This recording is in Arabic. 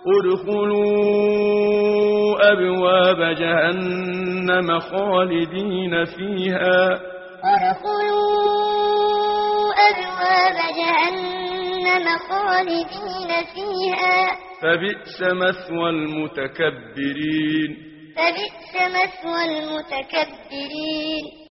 ادخلوا أبواب جهنم خالدين فيها ادخلوا أبواب جهنم خالدين فيها فبئس مثوى المتكبرين فبئس مثوى المتكبرين